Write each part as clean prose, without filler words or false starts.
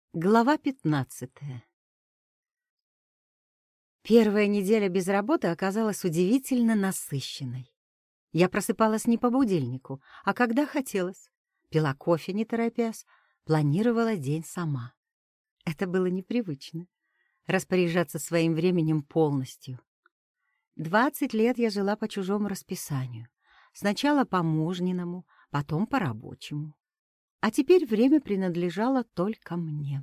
Глава 15. Первая неделя без работы оказалась удивительно насыщенной. Я просыпалась не по будильнику, а когда хотелось. Пила кофе, не торопясь, планировала день сама. Это было непривычно — распоряжаться своим временем полностью. 20 лет я жила по чужому расписанию. Сначала по мужниному, потом по рабочему. А теперь время принадлежало только мне.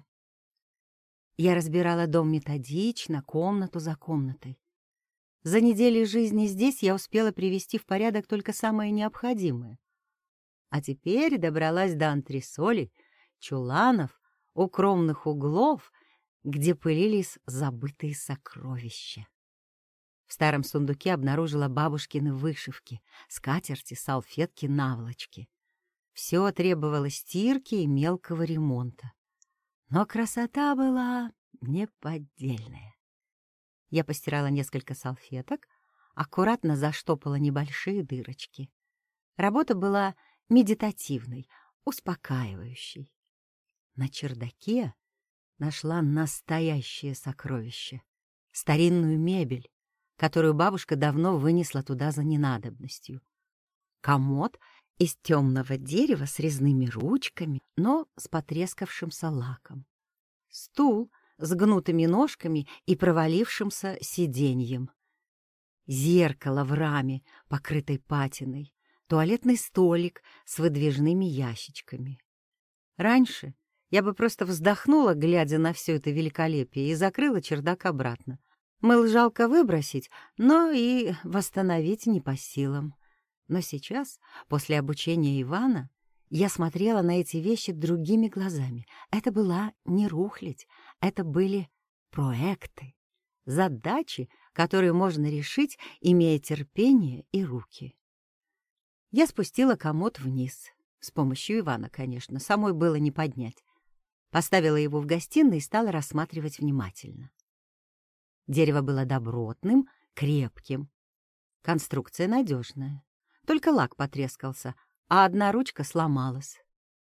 Я разбирала дом методично, комнату за комнатой. За неделю жизни здесь я успела привести в порядок только самое необходимое. А теперь добралась до антресолей, чуланов, укромных углов, где пылились забытые сокровища. В старом сундуке обнаружила бабушкины вышивки, скатерти, салфетки, наволочки. Все требовало стирки и мелкого ремонта. Но красота была неподдельная. Я постирала несколько салфеток, аккуратно заштопала небольшие дырочки. Работа была медитативной, успокаивающей. На чердаке нашла настоящее сокровище — старинную мебель, которую бабушка давно вынесла туда за ненадобностью. Комод из темного дерева с резными ручками, но с потрескавшимся лаком. Стул с гнутыми ножками и провалившимся сиденьем. Зеркало в раме, покрытой патиной. Туалетный столик с выдвижными ящичками. Раньше я бы просто вздохнула, глядя на все это великолепие, и закрыла чердак обратно. Мыл жалко выбросить, но и восстановить не по силам. Но сейчас, после обучения Ивана, я смотрела на эти вещи другими глазами. Это была не рухлядь, это были проекты, задачи, которые можно решить, имея терпение и руки. Я спустила комод вниз. С помощью Ивана, конечно, самой было не поднять. Поставила его в гостиной и стала рассматривать внимательно. Дерево было добротным, крепким. Конструкция надежная. Только лак потрескался, а одна ручка сломалась.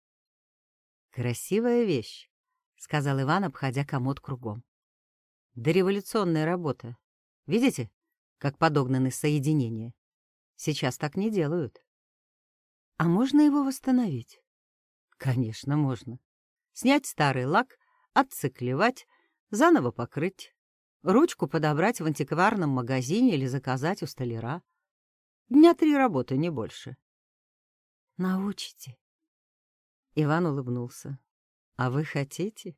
«Красивая вещь», — сказал Иван, обходя комод кругом. «Дореволюционная работа. Видите, как подогнаны соединения? Сейчас так не делают». «А можно его восстановить?» «Конечно, можно. Снять старый лак, отциклевать, заново покрыть, ручку подобрать в антикварном магазине или заказать у столяра. Дня 3 работы, не больше». «Научите?» Иван улыбнулся. «А вы хотите?»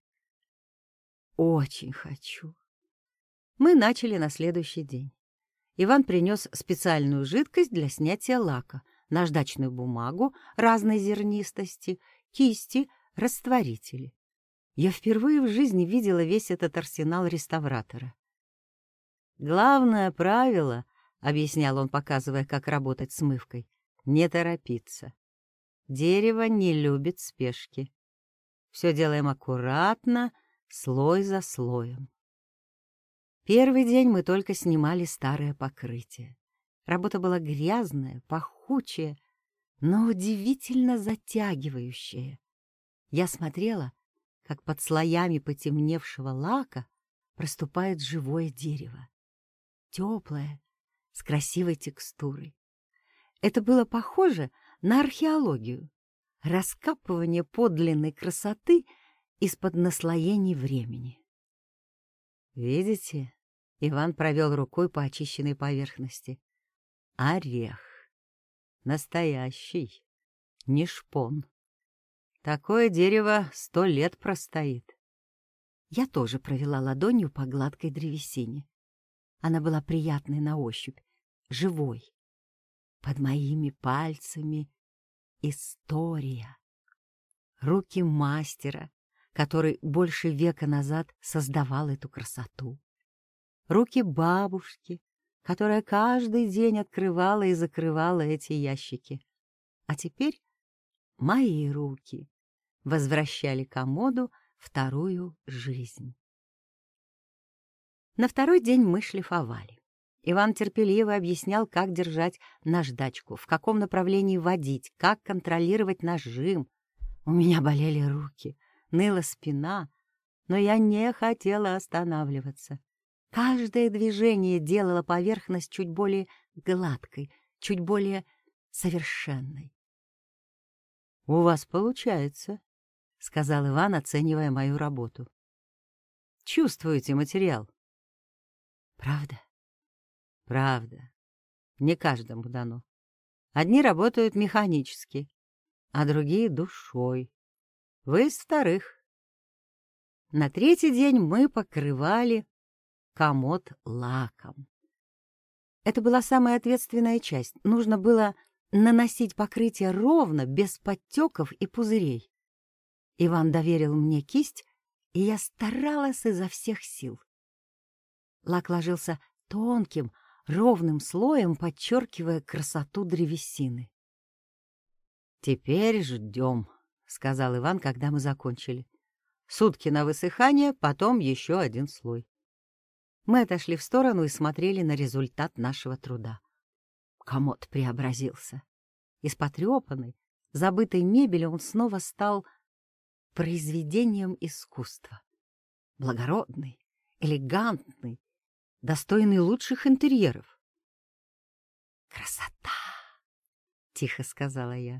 «Очень хочу». Мы начали на следующий день. Иван принес специальную жидкость для снятия лака, наждачную бумагу разной зернистости, кисти, растворители. Я впервые в жизни видела весь этот арсенал реставратора. «Главное правило, — объяснял он, показывая, как работать с мывкой, — не торопиться. Дерево не любит спешки. Все делаем аккуратно, слой за слоем». Первый день мы только снимали старое покрытие. Работа была грязная, пахучая, но удивительно затягивающая. Я смотрела, как под слоями потемневшего лака проступает живое дерево. Теплое, с красивой текстурой. Это было похоже на археологию, раскапывание подлинной красоты из-под наслоений времени. «Видите?» — Иван провел рукой по очищенной поверхности. «Орех. Настоящий. Не шпон. Такое дерево 100 лет простоит». Я тоже провела ладонью по гладкой древесине. Она была приятной на ощупь, живой. Под моими пальцами история. Руки мастера, который больше века назад создавал эту красоту. Руки бабушки, которая каждый день открывала и закрывала эти ящики. А теперь мои руки возвращали комоду вторую жизнь. На второй день мы шлифовали. Иван терпеливо объяснял, как держать наждачку, в каком направлении водить, как контролировать нажим. У меня болели руки, ныла спина, но я не хотела останавливаться. Каждое движение делало поверхность чуть более гладкой, чуть более совершенной. «У вас получается», — сказал Иван, оценивая мою работу. «Чувствуете материал?» «Правда?» «Правда. Не каждому дано. Одни работают механически, а другие — душой. Вы из вторых». На третий день мы покрывали комод лаком. Это была самая ответственная часть. Нужно было наносить покрытие ровно, без подтеков и пузырей. Иван доверил мне кисть, и я старалась изо всех сил. Лак ложился тонким, ровным слоем, подчеркивая красоту древесины. «Теперь ждем», — сказал Иван, когда мы закончили. «Сутки на высыхание, потом еще один слой». Мы отошли в сторону и смотрели на результат нашего труда. Комод преобразился. Из потрепанной, забытой мебели он снова стал произведением искусства. Благородный, элегантный, достойный лучших интерьеров. «Красота!» — тихо сказала я.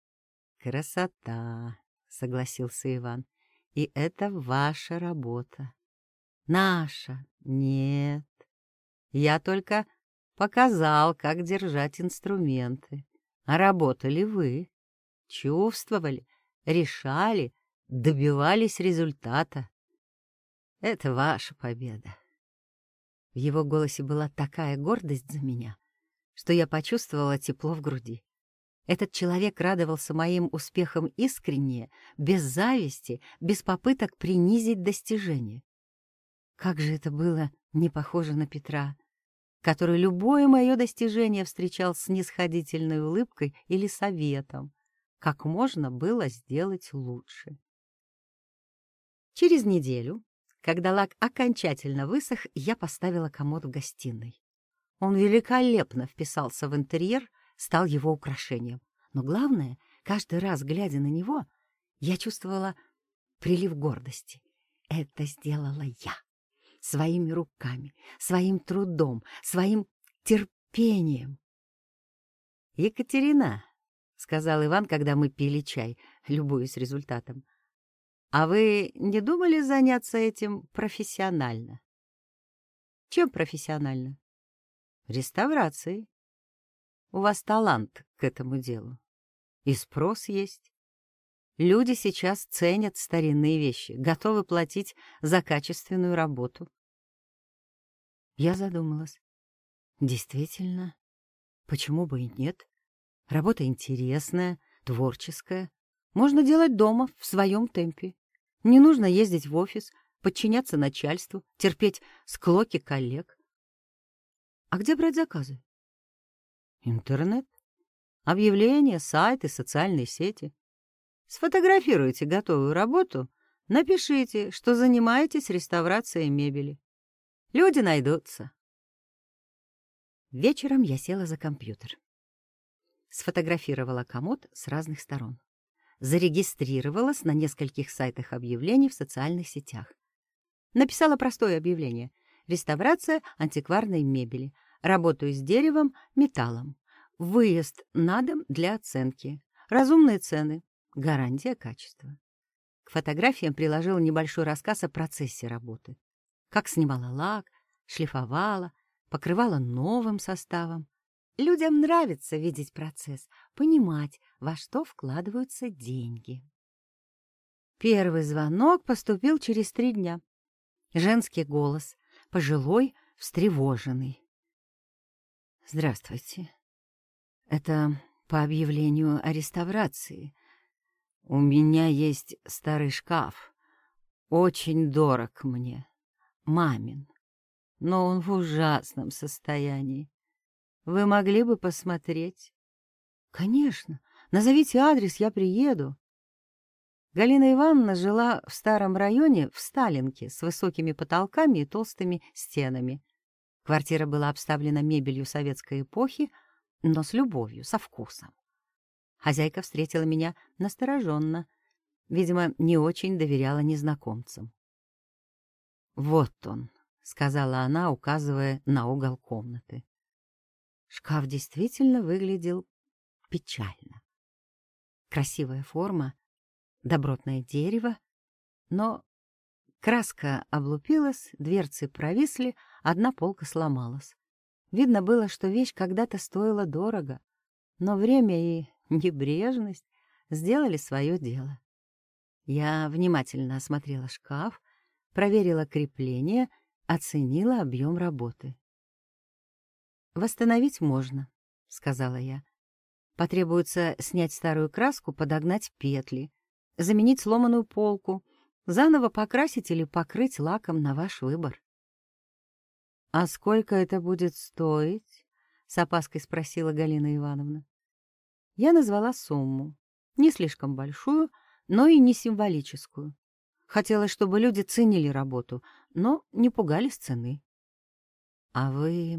«Красота!» — согласился Иван. «И это ваша работа. Наша? Нет. Я только показал, как держать инструменты. А работали вы. Чувствовали, решали, добивались результата. Это ваша победа». В его голосе была такая гордость за меня, что я почувствовала тепло в груди. Этот человек радовался моим успехам искренне, без зависти, без попыток принизить достижения. Как же это было не похоже на Петра, который любое мое достижение встречал с снисходительной улыбкой или советом, как можно было сделать лучше. Через неделю, когда лак окончательно высох, я поставила комод в гостиной. Он великолепно вписался в интерьер, стал его украшением. Но главное, каждый раз, глядя на него, я чувствовала прилив гордости. Это сделала я. Своими руками, своим трудом, своим терпением. «Екатерина», — сказал Иван, когда мы пили чай, любуясь результатом, «а вы не думали заняться этим профессионально?» «Чем профессионально?» «Реставрацией. У вас талант к этому делу. И спрос есть. Люди сейчас ценят старинные вещи, готовы платить за качественную работу». Я задумалась. Действительно, почему бы и нет? Работа интересная, творческая. Можно делать дома, в своем темпе. Не нужно ездить в офис, подчиняться начальству, терпеть склоки коллег. А где брать заказы? Интернет. Объявления, сайты, социальные сети. Сфотографируйте готовую работу, напишите, что занимаетесь реставрацией мебели. Люди найдутся. Вечером я села за компьютер. Сфотографировала комод с разных сторон. Зарегистрировалась на нескольких сайтах объявлений в социальных сетях. Написала простое объявление: реставрация антикварной мебели. Работаю с деревом, металлом. Выезд на дом для оценки. Разумные цены. Гарантия качества. К фотографиям приложила небольшой рассказ о процессе работы. Как снимала лак, шлифовала, покрывала новым составом. Людям нравится видеть процесс, понимать, во что вкладываются деньги. Первый звонок поступил через 3 дня. Женский голос, пожилой, встревоженный. «Здравствуйте. Это по объявлению о реставрации. У меня есть старый шкаф. Очень дорог мне. Мамин. Но он в ужасном состоянии. Вы могли бы посмотреть?» «Конечно. Назовите адрес, я приеду». Галина Ивановна жила в старом районе в Сталинке с высокими потолками и толстыми стенами. Квартира была обставлена мебелью советской эпохи, но с любовью, со вкусом. Хозяйка встретила меня настороженно, видимо, не очень доверяла незнакомцам. «Вот он», — сказала она, указывая на угол комнаты. Шкаф действительно выглядел печально. Красивая форма, добротное дерево, но краска облупилась, дверцы провисли, одна полка сломалась. Видно было, что вещь когда-то стоила дорого, но время и небрежность сделали свое дело. Я внимательно осмотрела шкаф, проверила крепление, оценила объем работы. «Восстановить можно», — сказала я. «Потребуется снять старую краску, подогнать петли, заменить сломанную полку, заново покрасить или покрыть лаком на ваш выбор». «А сколько это будет стоить?» — с опаской спросила Галина Ивановна. Я назвала сумму, не слишком большую, но и не символическую. Хотелось, чтобы люди ценили работу, но не пугались цены. «А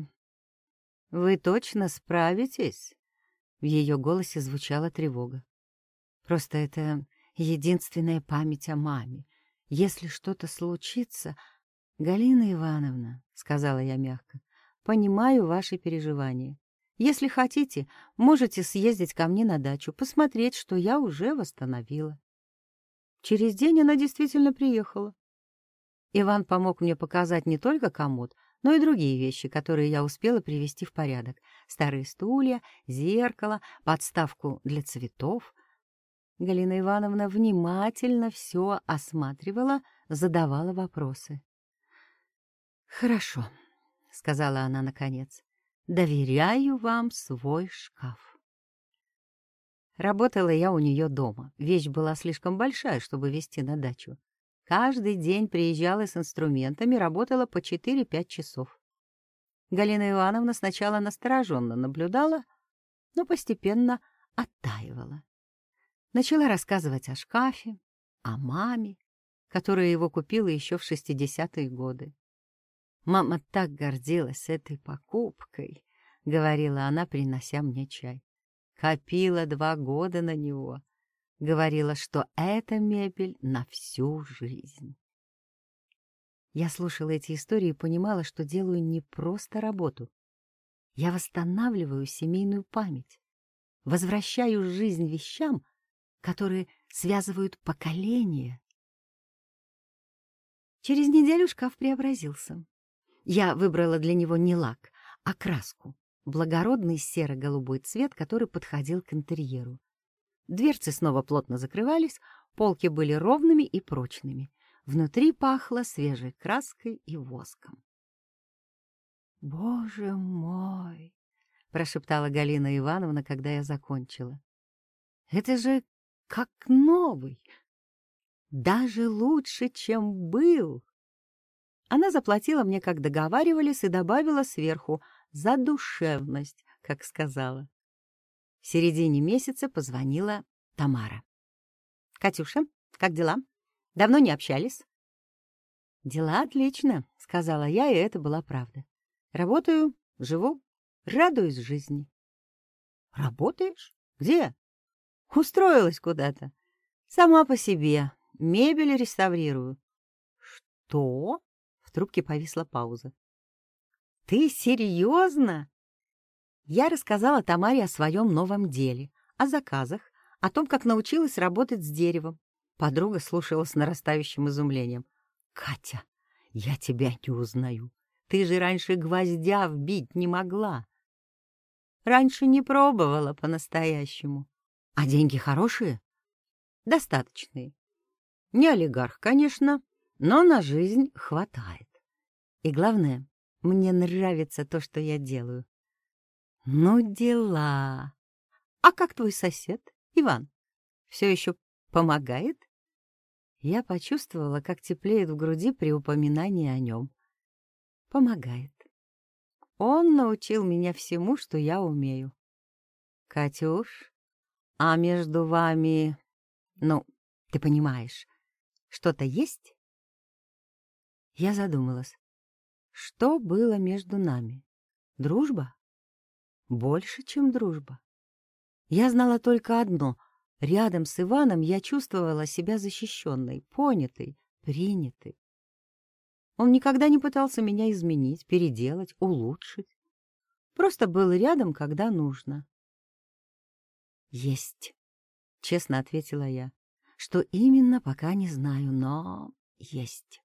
вы точно справитесь?» В ее голосе звучала тревога. «Просто это единственная память о маме. Если что-то случится...» «Галина Ивановна», — сказала я мягко, — «понимаю ваши переживания. Если хотите, можете съездить ко мне на дачу, посмотреть, что я уже восстановила». Через день она действительно приехала. Иван помог мне показать не только комод, но и другие вещи, которые я успела привести в порядок. Старые стулья, зеркало, подставку для цветов. Галина Ивановна внимательно все осматривала, задавала вопросы. «Хорошо», — сказала она наконец, — «доверяю вам свой шкаф». Работала я у нее дома. Вещь была слишком большая, чтобы везти на дачу. Каждый день приезжала с инструментами, работала по 4-5 часов. Галина Ивановна сначала настороженно наблюдала, но постепенно оттаивала. Начала рассказывать о шкафе, о маме, которая его купила еще в 60-е годы. «Мама так гордилась этой покупкой», — говорила она, принося мне чай. «Копила 2 года на него. Говорила, что эта мебель на всю жизнь». Я слушала эти истории и понимала, что делаю не просто работу. Я восстанавливаю семейную память, возвращаю жизнь вещам, которые связывают поколения. Через неделю шкаф преобразился. Я выбрала для него не лак, а краску, благородный серо-голубой цвет, который подходил к интерьеру. Дверцы снова плотно закрывались, полки были ровными и прочными. Внутри пахло свежей краской и воском. «Боже мой!» — прошептала Галина Ивановна, когда я закончила. «Это же как новый! Даже лучше, чем был!» Она заплатила мне, как договаривались, и добавила сверху «за душевность», как сказала. В середине месяца позвонила Тамара. «Катюша, как дела? Давно не общались?» «Дела отлично», — сказала я, и это была правда. «Работаю, живу, радуюсь жизни». «Работаешь? Где?» «Устроилась куда-то. Сама по себе. Мебель реставрирую». «Что?» — в трубке повисла пауза. «Ты серьезно?» Я рассказала Тамаре о своем новом деле, о заказах, о том, как научилась работать с деревом. Подруга слушала с нарастающим изумлением. «Катя, я тебя не узнаю. Ты же раньше гвоздя вбить не могла». «Раньше не пробовала по-настоящему». «А деньги хорошие?» «Достаточные. Не олигарх, конечно, но на жизнь хватает. И главное, мне нравится то, что я делаю». «Ну, дела. А как твой сосед, Иван? Все еще помогает?» Я почувствовала, как теплеет в груди при упоминании о нем. «Помогает. Он научил меня всему, что я умею». «Катюш, а между вами, ну, ты понимаешь, что-то есть?» Я задумалась. Что было между нами? Дружба? Больше, чем дружба. Я знала только одно. Рядом с Иваном я чувствовала себя защищенной, понятой, принятой. Он никогда не пытался меня изменить, переделать, улучшить. Просто был рядом, когда нужно. «Есть», — честно ответила я. «Что именно, пока не знаю, но есть».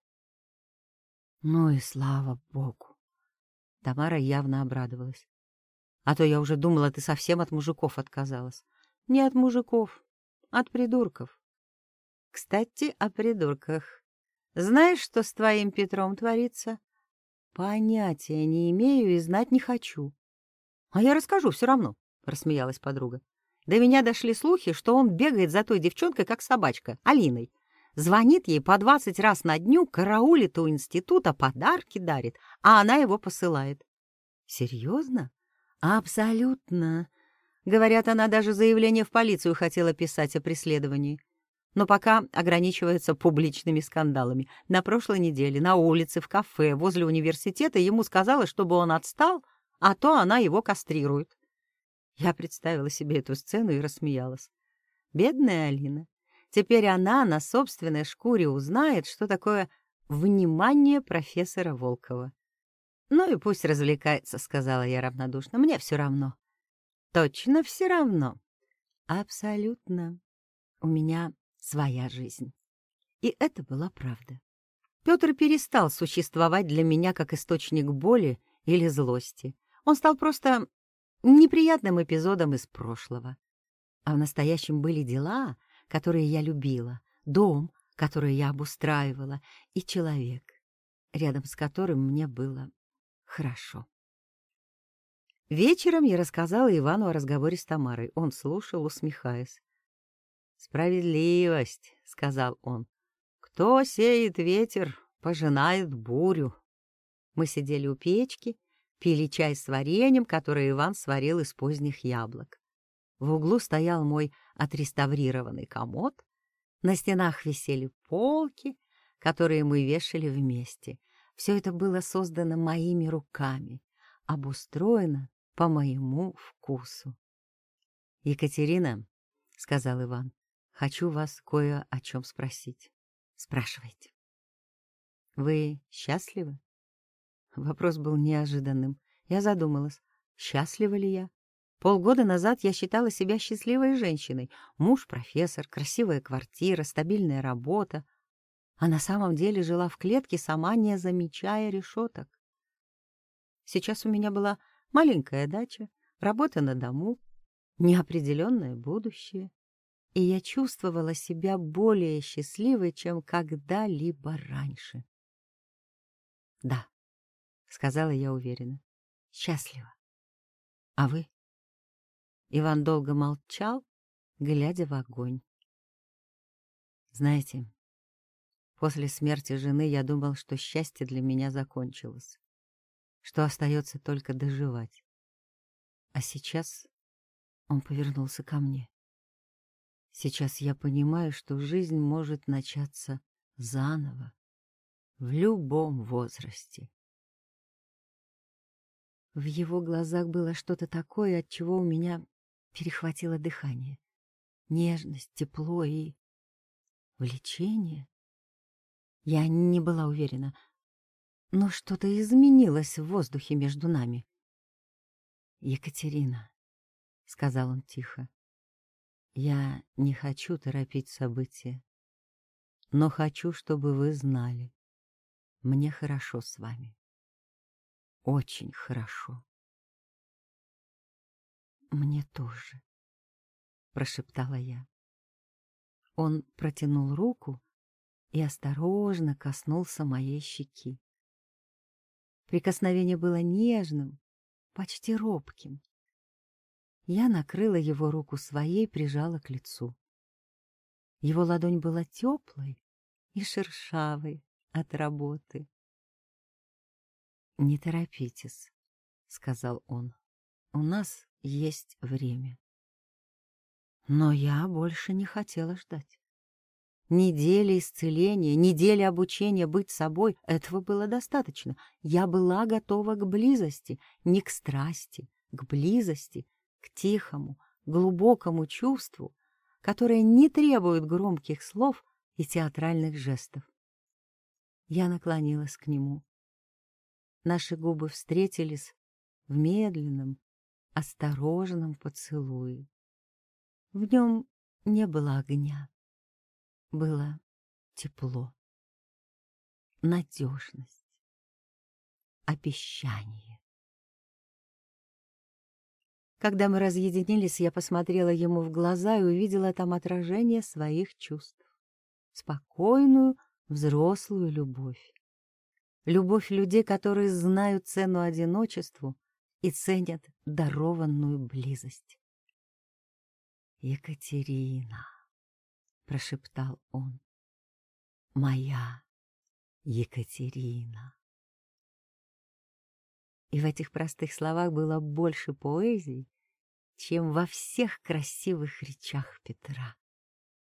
«Ну и слава богу!» Тамара явно обрадовалась. «А то я уже думала, ты совсем от мужиков отказалась». «Не от мужиков, от придурков». «Кстати, о придурках. Знаешь, что с твоим Петром творится?» «Понятия не имею и знать не хочу». «А я расскажу все равно», — рассмеялась подруга. «До меня дошли слухи, что он бегает за той девчонкой, как собачка, Алиной. Звонит ей по 20 раз на дню, караулит у института, подарки дарит, а она его посылает». «Серьезно?» «Абсолютно». Говорят, она даже заявление в полицию хотела писать о преследовании. Но пока ограничивается публичными скандалами. На прошлой неделе на улице, в кафе, возле университета ему сказала, чтобы он отстал, а то она его кастрирует. Я представила себе эту сцену и рассмеялась. Бедная Алина. Теперь она на собственной шкуре узнает, что такое внимание профессора Волкова. «Ну и пусть развлекается», — сказала я равнодушно. «Мне все равно». «Точно все равно?» «Абсолютно. У меня своя жизнь». И это была правда. Петр перестал существовать для меня как источник боли или злости. Он стал просто неприятным эпизодом из прошлого. А в настоящем были дела, которые я любила, дом, который я обустраивала, и человек, рядом с которым мне было хорошо. Вечером я рассказала Ивану о разговоре с Тамарой. Он слушал, усмехаясь. «Справедливость», — сказал он. «Кто сеет ветер, пожинает бурю». Мы сидели у печки, пили чай с вареньем, которое Иван сварил из поздних яблок. В углу стоял мой отреставрированный комод. На стенах висели полки, которые мы вешали вместе. Все это было создано моими руками, обустроено по моему вкусу. «Екатерина», — сказал Иван, — «хочу вас кое о чем спросить». «Спрашивайте». «Вы счастливы?» Вопрос был неожиданным. Я задумалась, счастлива ли я? Полгода назад я считала себя счастливой женщиной. Муж — профессор, красивая квартира, стабильная работа. А на самом деле жила в клетке, сама не замечая решеток. Сейчас у меня была маленькая дача, работа на дому, неопределенное будущее. И я чувствовала себя более счастливой, чем когда-либо раньше. «Да», — сказала я уверенно, — «счастлива. А вы?» Иван долго молчал, глядя в огонь. «Знаете, после смерти жены я думал, что счастье для меня закончилось, что остается только доживать. А сейчас...» Он повернулся ко мне. «Сейчас я понимаю, что жизнь может начаться заново, в любом возрасте». В его глазах было что-то такое, от чего у меня перехватило дыхание. Нежность, тепло и влечение. Я не была уверена, но что-то изменилось в воздухе между нами. «Екатерина», — сказал он тихо, — «я не хочу торопить события, но хочу, чтобы вы знали, мне хорошо с вами. Очень хорошо». «Мне тоже», — прошептала я. Он протянул руку и осторожно коснулся моей щеки. Прикосновение было нежным, почти робким. Я накрыла его руку своей, прижала к лицу. Его ладонь была теплой и шершавой от работы. «Не торопитесь», — сказал он. «У нас есть время». Но я больше не хотела ждать. Недели исцеления, недели обучения быть собой — этого было достаточно. Я была готова к близости, не к страсти, к близости, к тихому, глубокому чувству, которое не требует громких слов и театральных жестов. Я наклонилась к нему. Наши губы встретились в медленном, осторожном поцелуе. В нем не было огня, было тепло, надежность, обещание. Когда мы разъединились, я посмотрела ему в глаза и увидела там отражение своих чувств. Спокойную, взрослую любовь. Любовь людей, которые знают цену одиночеству и ценят дарованную близость. «Екатерина», — прошептал он, — «моя Екатерина». И в этих простых словах было больше поэзии, чем во всех красивых речах Петра.